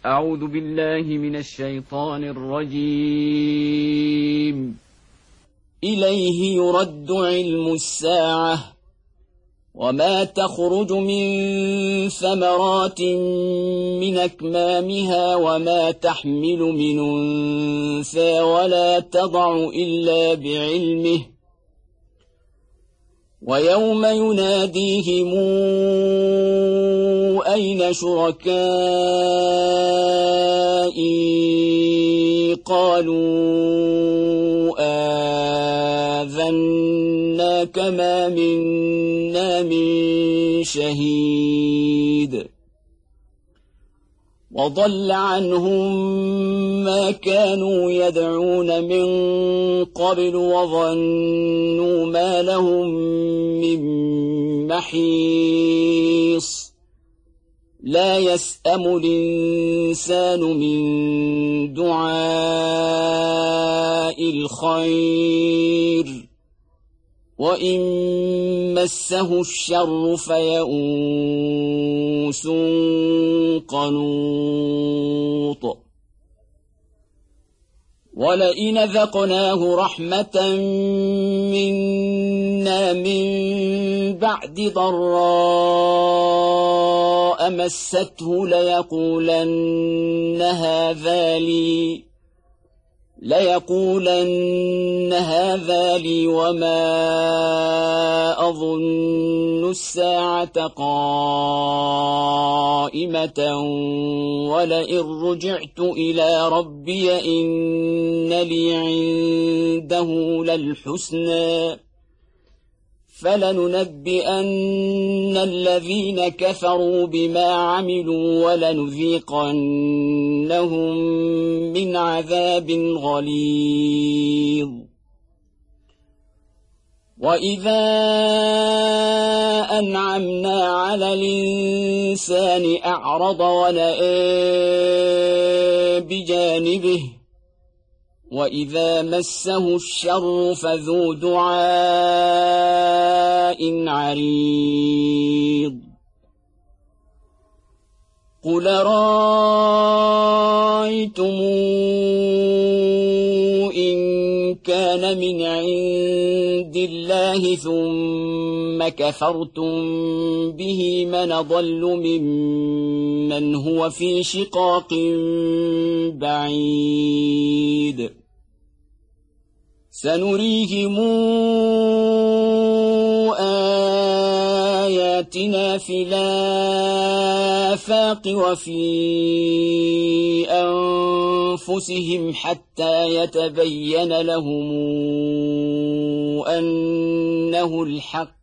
أعوذ بالله من الشيطان الرجيم. إليه يرد علم الساعة وما تخرج من ثمرات من أكمامها وما تحمل من أنثى ولا تضع إلا بعلمه ويوم يناديهم أين شركائي قالوا آذناك ما منا من شهيد وضل عنهم ما كانوا يدعون من قبل وظنوا ما لهم من محيص لا يسأم الإنسان من دعاء الخير وإن مسه الشر فيئوس قنوط ولئن ذقناه رحمة منا من بعد ضراء مسته ليقولن هذا لي وما أظن الساعة قائمة ولئن رجعت إلى ربي إن لي عنده للحسنى فلننبئن الذين كفروا بما عملوا ولنذيقنهم من عذاب غليظ وإذا أنعمنا على الإنسان أعرض ونأى بجانبه وإذا مسه الشر فذو دعاء عريض قل رأيتم إن كان من عند الله ثم كفرتم به من أضل ممن هو في شقاق بعيد سنريهم آياتنا في الآفاق وفي أنفسهم حتى يتبين لهم أنه الحق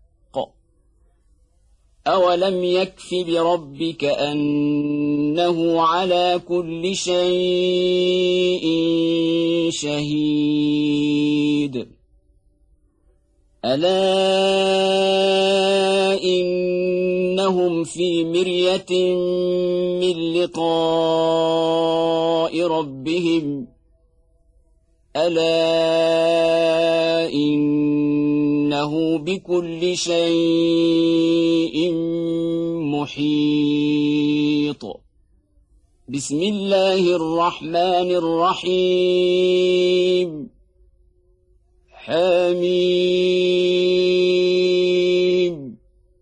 أولم يكف بربك أنه على كل شيء شهيد ألا إنهم في مرية من لقاء ربهم ألا إنه بكل شيء محيط بسم الله الرحمن الرحيم حميم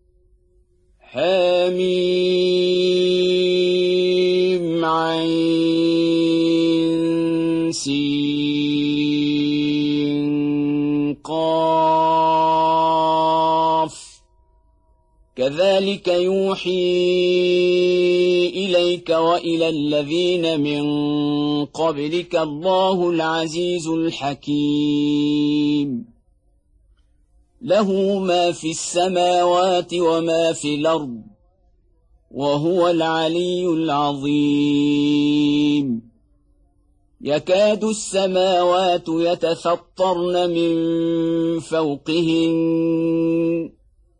حميم عين سين قاف كذلك يوحي إليك وإلى الذين من قبلك الله العزيز الحكيم له ما في السماوات وما في الأرض وهو العلي العظيم يكاد السماوات يتفطرن من فوقهن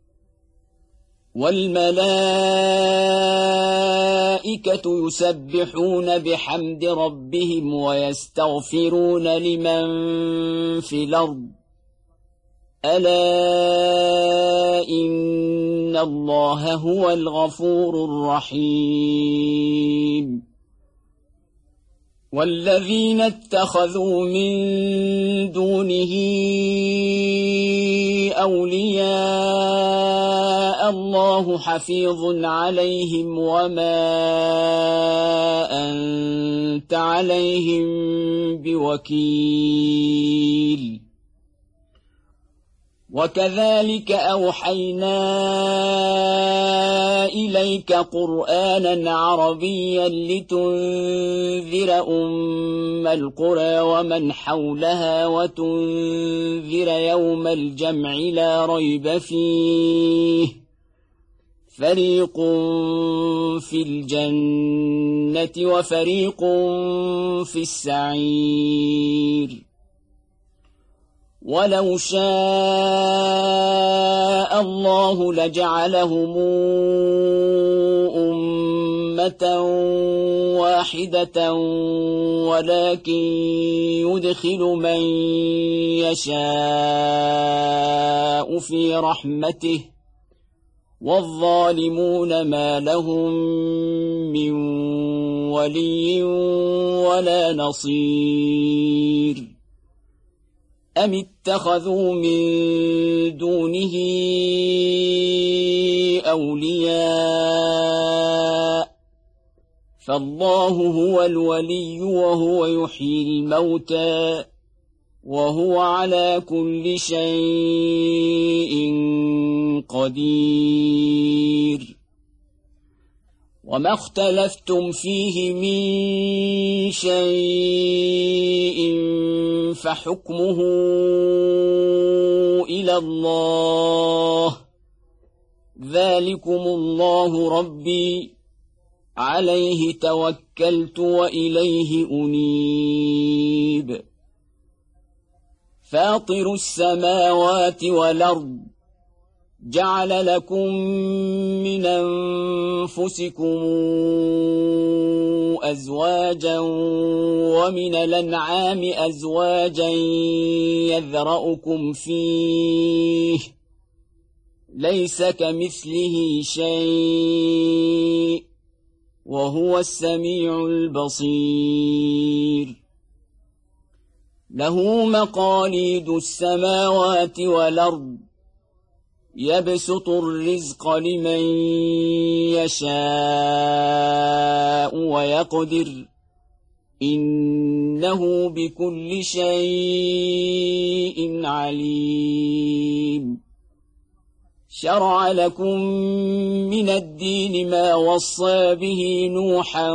والملائكة يسبحون بحمد ربهم ويستغفرون لمن في الأرض ألا إن الله هو الغفور الرحيم والذين اتخذوا من دونه أولياء الله حفيظ عليهم وما أنت عليهم بوكيل وكذلك أوحينا إليك قرآنا عربيا لتنذر أم القرى ومن حولها وتنذر يوم الجمع لا ريب فيه فريق في الجنة وفريق في السعير ولو شاء الله لجعلهم أمة واحدة ولكن يدخل من يشاء في رحمته والظالمون ما لهم من ولي ولا نصير أم اتخذوا من دونه أولياء فالله هو الولي وهو يحيي الموتى وهو على كل شيء قدير وما اختلفتم فيه من شيء فحكمه إلى الله ذلكم الله ربي عليه توكلت وإليه أنيب فاطر السماوات والأرض جعل لكم من أنفسكم أزواجا ومن الأنعام أزواجا يذرأكم فيه ليس كمثله شيء وهو السميع البصير له مقاليد السماوات والأرض يبسط الرزق لمن يشاء ويقدر إنه بكل شيء عليم شرع لكم من الدين ما وصى به نوحا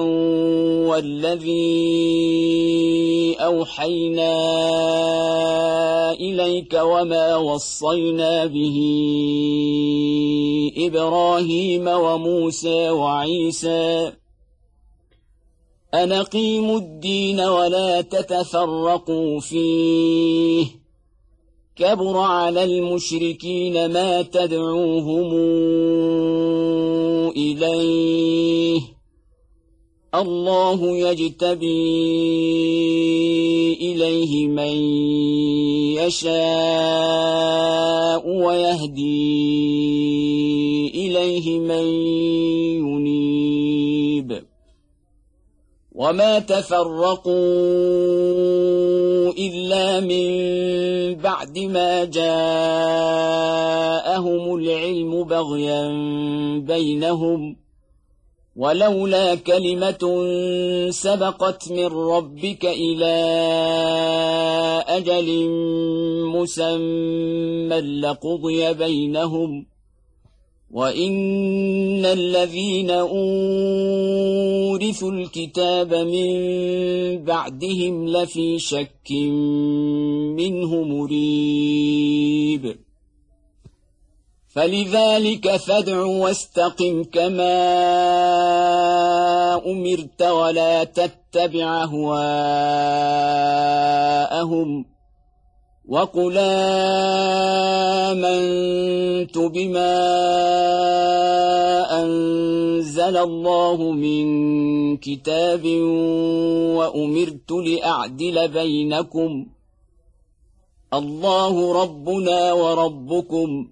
والذي أوحينا إليك وما وصينا به إبراهيم وموسى وعيسى أن أقيموا الدين ولا تتفرقوا فيه كبر على المشركين ما تدعوهم إليه الله يجتبي إليه من يشاء ويهدي إليه من ينيب وما تفرقوا إلا من بعد ما جاءهم العلم بغيا بينهم ولولا كلمة سبقت من ربك إلى أجل مسمى لقضي بينهم وإن الذين أورثوا الكتاب من بعدهم لفي شك منه مريب فلذلك فادع واستقم كما أمرت ولا تتبع أهواءهم وقل آمنت بما أنزل الله من كتاب وأمرت لأعدل بينكم الله ربنا وربكم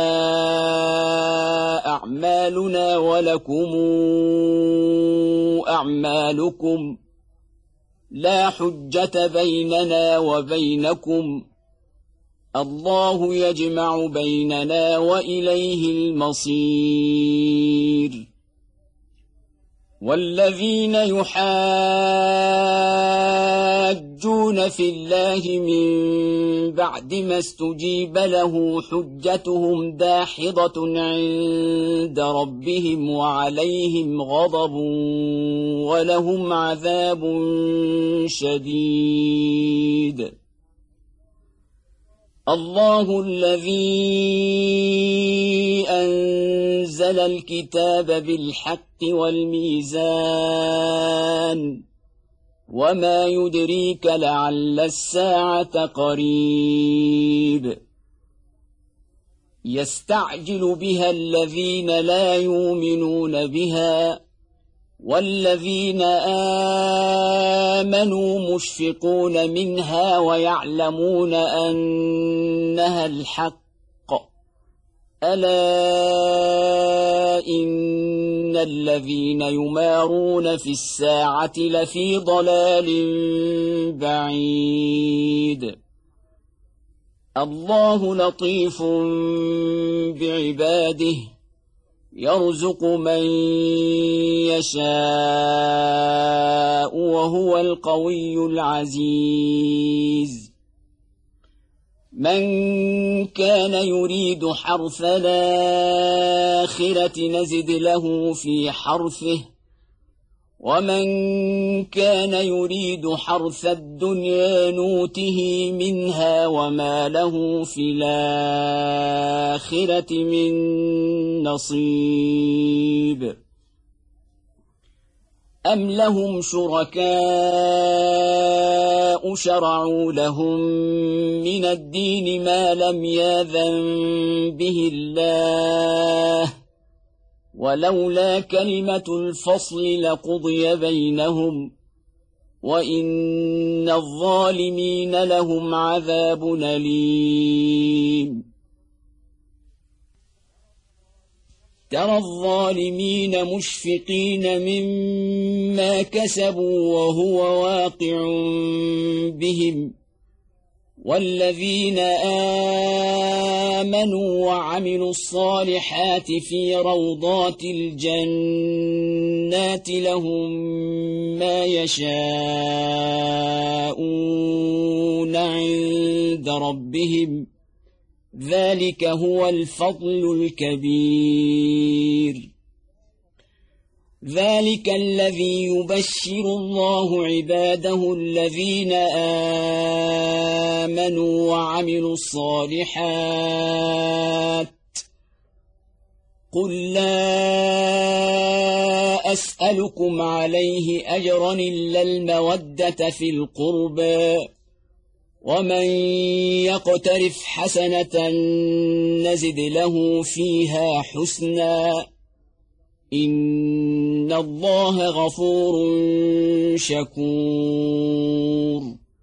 لنا أعمالنا ولكم أعمالكم لا حجة بيننا وبينكم الله يجمع بيننا وإليه المصير والذين يحاجون في الله من بعد ما استجيب له حجتهم داحضة عند ربهم وعليهم غضب ولهم عذاب شديد الله الذي أنزل الكتاب بالحق والميزان وما يدريك لعل الساعة قريب يستعجل بها الذين لا يؤمنون بها والذين آمنوا مشفقون منها ويعلمون أنها الحق ألا إن الذين يمارون في الساعة لفي ضلال بعيد الله لطيف بعباده يرزق من يشاء وهو القوي العزيز من كان يريد حرث الآخرة نزد له في حرثه ومن كان يريد حرث الدنيا نوته منها وما له في الآخرة من نصيب أم لهم شركاء شرعوا لهم من الدين ما لم يأذن به الله ولولا كلمة الفصل لقضي بينهم وإن الظالمين لهم عذاب أليم ترى الظالمين مشفقين مما كسبوا وهو واقع بهم والذين آمنوا وعملوا الصالحات في روضات الجنات لهم ما يشاءون عند ربهم ذلك هو الفضل الكبير ذلك الذي يبشر الله عباده الذين آمنوا وعملوا الصالحات قل لا أسألكم عليه أجرا إلا المودة في القربى ومن يقترف حسنة نزد له فيها حسنا إن الله غفور شكور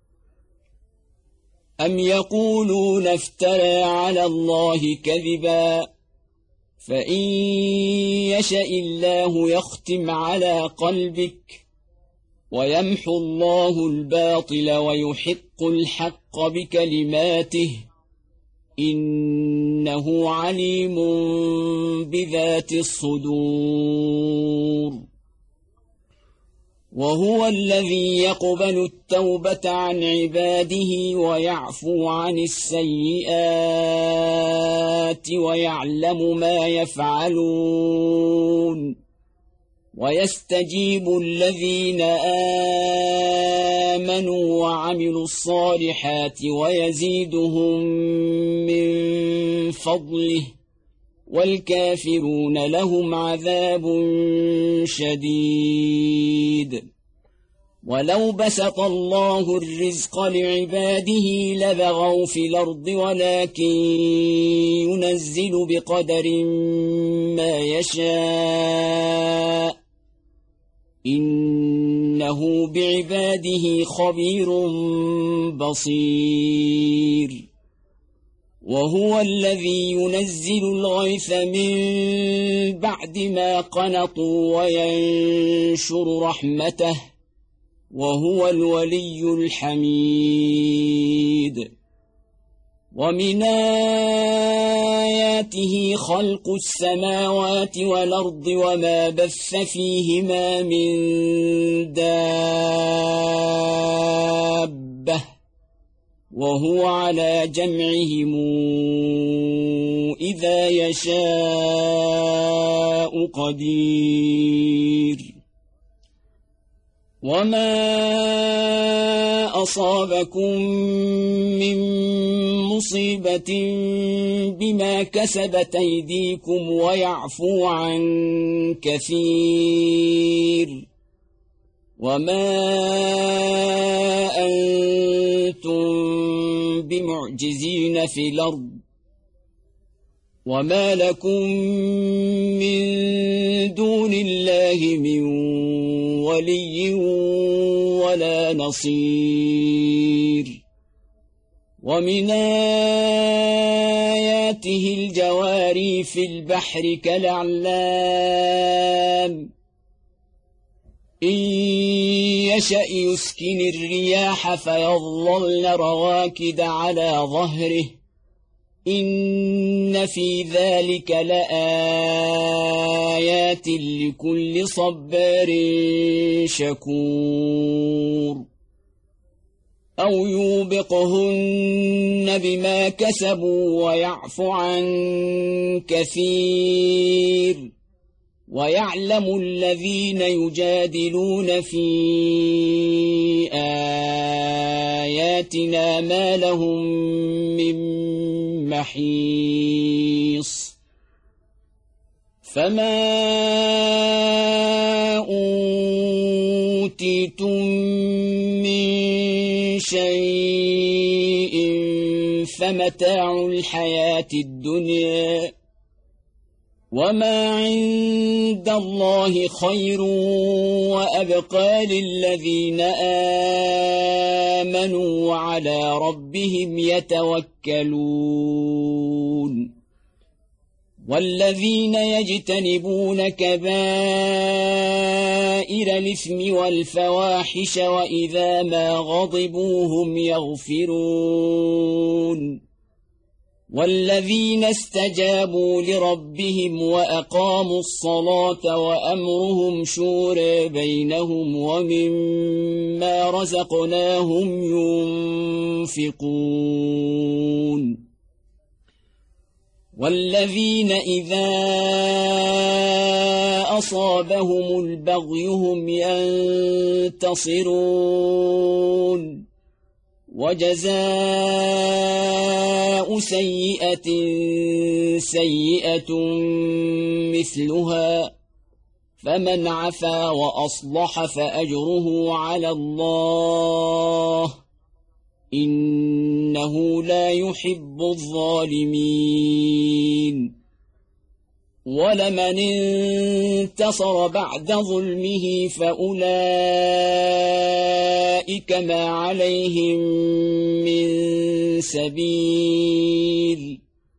أم يقولون افترى على الله كذبا فإن يشأ الله يختم على قلبك ويمحو الله الباطل ويحق الحق بكلماته إنه عليم بذات الصدور وهو الذي يقبل التوبة عن عباده ويعفو عن السيئات ويعلم ما يفعلون ويستجيب الذين آمنوا وعملوا الصالحات ويزيدهم من فضله والكافرون لهم عذاب شديد ولو بسط الله الرزق لعباده لبغوا في الأرض ولكن ينزل بقدر ما يشاء إنه بعباده خبير بصير وهو الذي ينزل الغيث من بعد ما قنطوا وينشر رحمته وهو الولي الحميد ومن آياته خلق السماوات والأرض وما بث فيهما من دابة وهو على جمعهم إذا يشاء قدير وما أصابكم من مصيبة بما كسبت أيديكم ويعفو عن كثير وما أنتم بمعجزين في الأرض وما لكم من دون الله من ولي ولا نصير ومن آياته الجواري في البحر كالأعلام إن يشأ يسكن الرياح فيظللن رواكد على ظهره إن في ذلك لآيات لكل صبار شكور أو يوبقهن بما كسبوا ويعفو عن كثير ويعلم الذين يجادلون في آياتنا ما لهم من محيص فما أوتيتم من شيء فمتاع الحياة الدنيا وما عند الله خير وأبقى للذين آمنوا وعلى ربهم يتوكلون والذين يجتنبون كبائر الإثم والفواحش وإذا ما غضبوا هم يغفرون والذين استجابوا لربهم وأقاموا الصلاة وأمرهم شورى بينهم ومما رزقناهم ينفقون والذين إذا أصابهم البغي هم ينتصرون وجزاء سيئة سيئة مثلها فمن عفا وأصلح فأجره على الله إنه لا يحب الظالمين ولمن انتصر بعد ظلمه فأولئك ما عليهم من سبيل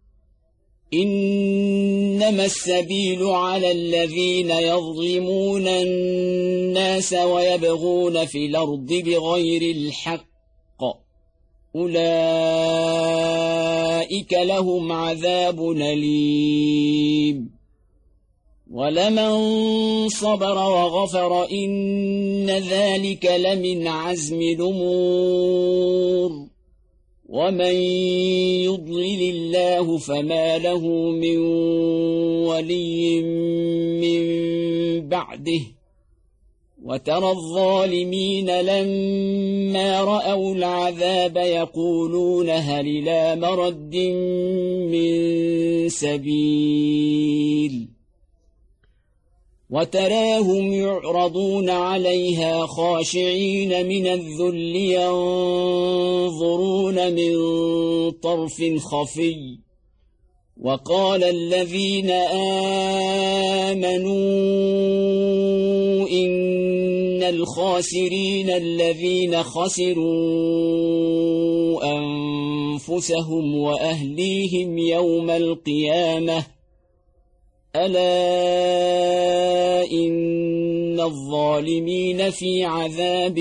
إنما السبيل على الذين يظلمون الناس ويبغون في الأرض بغير الحق أولئك لهم عذاب أليم ولمن صبر وغفر إن ذلك لمن عزم الأمور ومن يضلل الله فما له من ولي من بعده وترى الظالمين لما رأوا العذاب يقولون هل إلى مرد من سبيل وتراهم يعرضون عليها خاشعين من الذل ينظرون من طرف خفي وقال الذين آمنوا إن الخاسرين الذين خسروا أنفسهم وأهليهم يوم القيامة ألا إن الظالمين في عذاب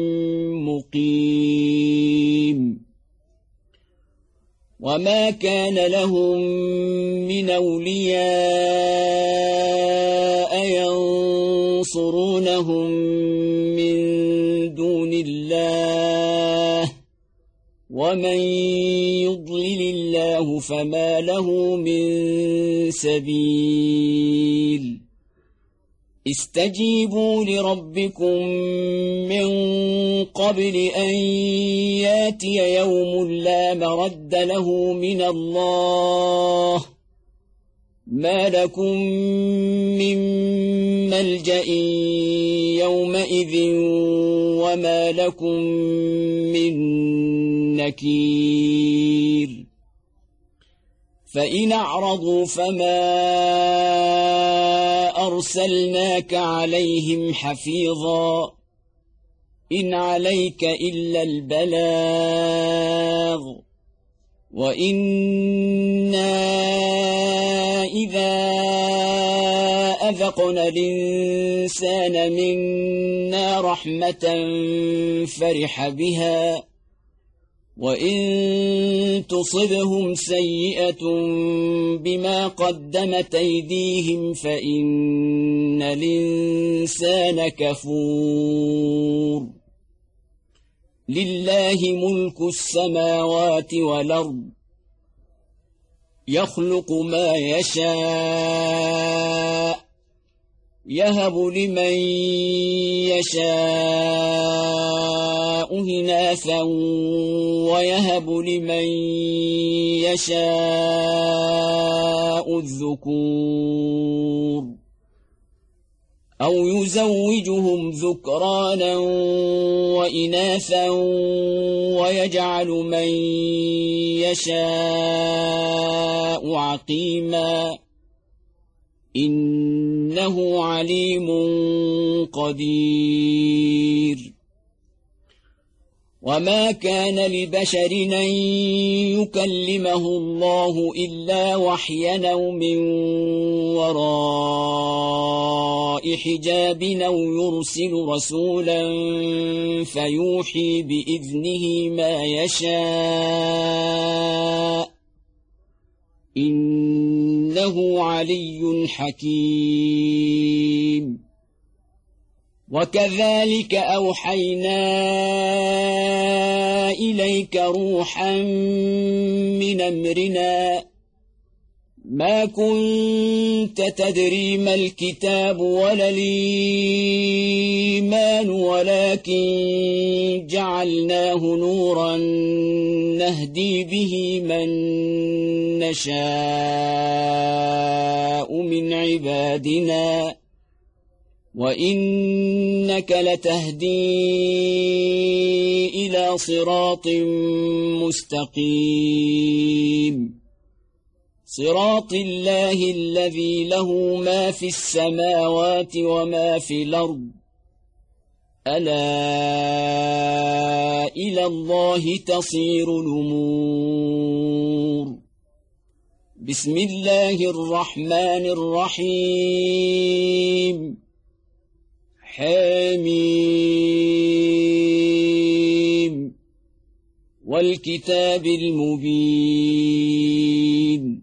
مقيم وما كان لهم من أولياء ينصرونهم من دون الله ومن يضلل الله فما له من سبيل استجيبوا لربكم من قبل أن ياتي يوم لا مرد له من الله ما لكم من ملجأ يومئذ وما لكم من نكير فإن أعرضوا فما أرسلناك عليهم حفيظا إن عليك إلا البلاغ وإنا إذا أذقنا الإنسان منا رحمة فرح بها وإن تصبهم سيئة بما قدمت أيديهم فإن الإنسان كفور لله ملك السماوات والأرض يخلق ما يشاء يهب لمن يشاء إناثا ويهب لمن يشاء الذكور أو يزوجهم ذكرانا وإناثا ويجعل من يشاء عقيما إنه عليم قدير وما كان لبشر أن يكلمه الله إلا وحيا أو من وراء حجاب أو يرسل رسولا فيوحي بإذنه ما يشاء إنه علي حكيم وكذلك أوحينا إليك روحا من أمرنا ما كنت تدري ما الكتاب ولا الإيمان ولكن جعلناه نورا نهدي به من نشاء من عبادنا وإنك لتهدي إلى صراط مستقيم صراط الله الذي له ما في السماوات وما في الأرض ألا إلى الله تصير الأمور بسم الله الرحمن الرحيم حميم والكتاب المبين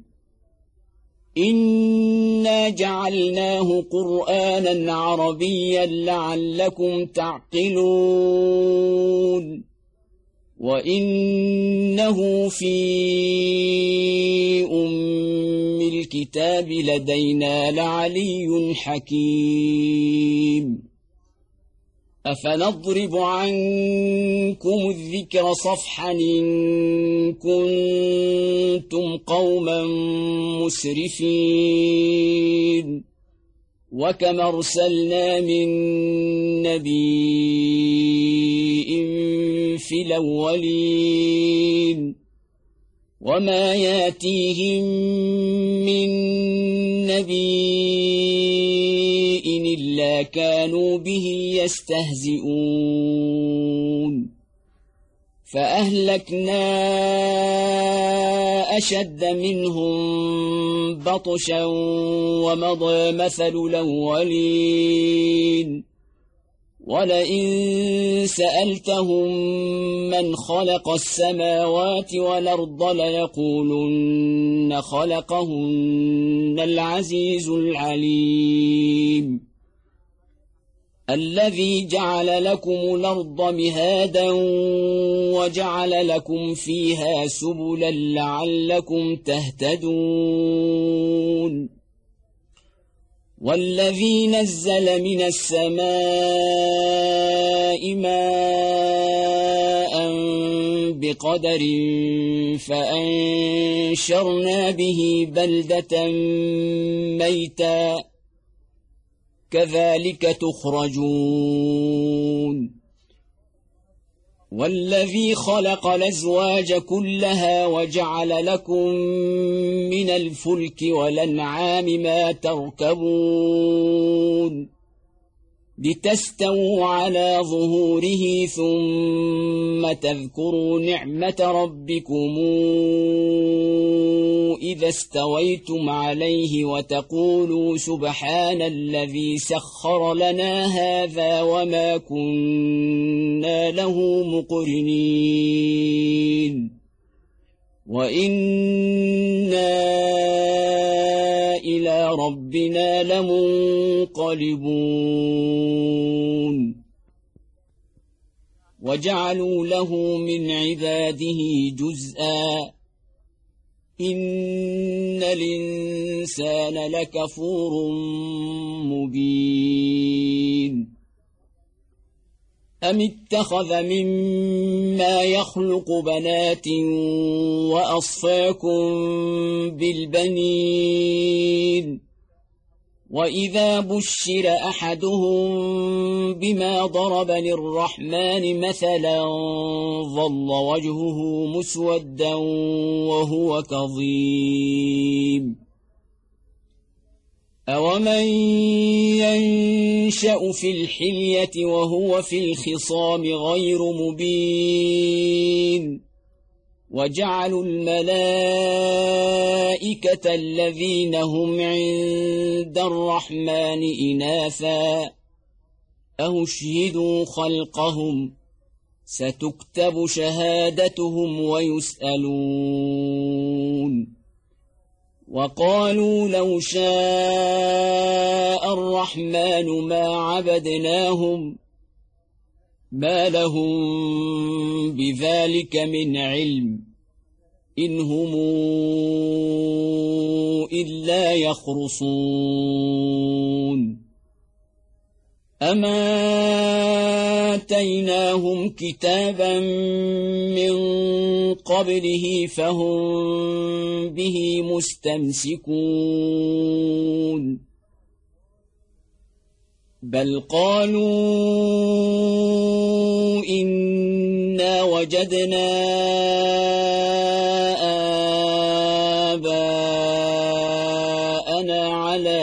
إنا جعلناه قرآنا عربيا لعلكم تعقلون وإنه في أم الكتاب لدينا لعلي حكيم أفنضرب عنكم الذكر صفحا إن كنتم قوما مسرفين وكم أرسلنا من نبي في الأولين وما ياتيهم من نبي إلا كانوا به يستهزئون فأهلكنا أشد منهم بطشا ومضى مثل الأولين ولئن سألتهم من خلق السماوات والأرض ليقولن خلقهن العزيز العليم الذي جعل لكم الأرض مهادا وجعل لكم فيها سبلا لعلكم تهتدون والذي نزل من السماء ماء بقدر فأنشرنا به بلدة ميتا كذلك تخرجون والذي خلق الأزواج كلها وجعل لكم من الفلك والأنعام ما تركبون لتستووا على ظهوره ثم تذكروا نعمة ربكم إذا استويتم عليه وتقولوا سبحان الذي سخر لنا هذا وما كنا له مقرنين وإنا إلى ربنا لمنقلبون وجعلوا له من عباده جزءا إن الإنسان لكفور مبين أم اتخذ مما يخلق بنات وأصفاكم بالبنين وإذا بشر أحدهم بما ضرب للرحمن مثلا ظل وجهه مسودا وهو كظيم أومن ينشأ في الحلية وهو في الخصام غير مبين وجعلوا الملائكة الذين هم عند الرحمن إناثا أشهدوا خلقهم ستكتب شهادتهم ويسألون وقالوا لو شاء الرحمن ما عبدناهم ما لهم بذلك من علم إن هم إلا يخرصون أما آتيناهم كتابا من قبله فهم به مستمسكون بل قالوا إنا وجدنا آباءنا على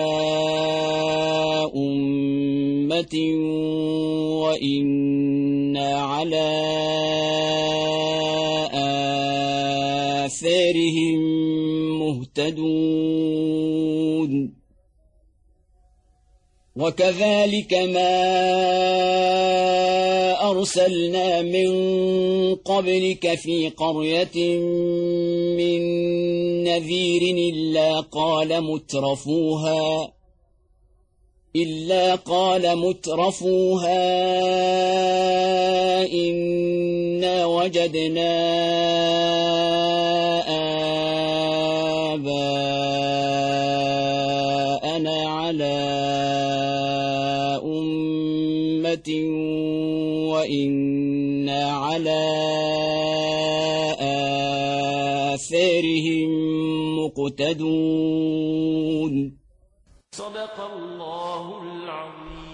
أمة وإنا على آثارهم مهتدون وكذلك ما أرسلنا من قبلك في قرية من نذير إلا قال مترفوها إنا وجدنا آباءنا على أمة وإنا على آثارهم مقتدون. صدق الله العظيم.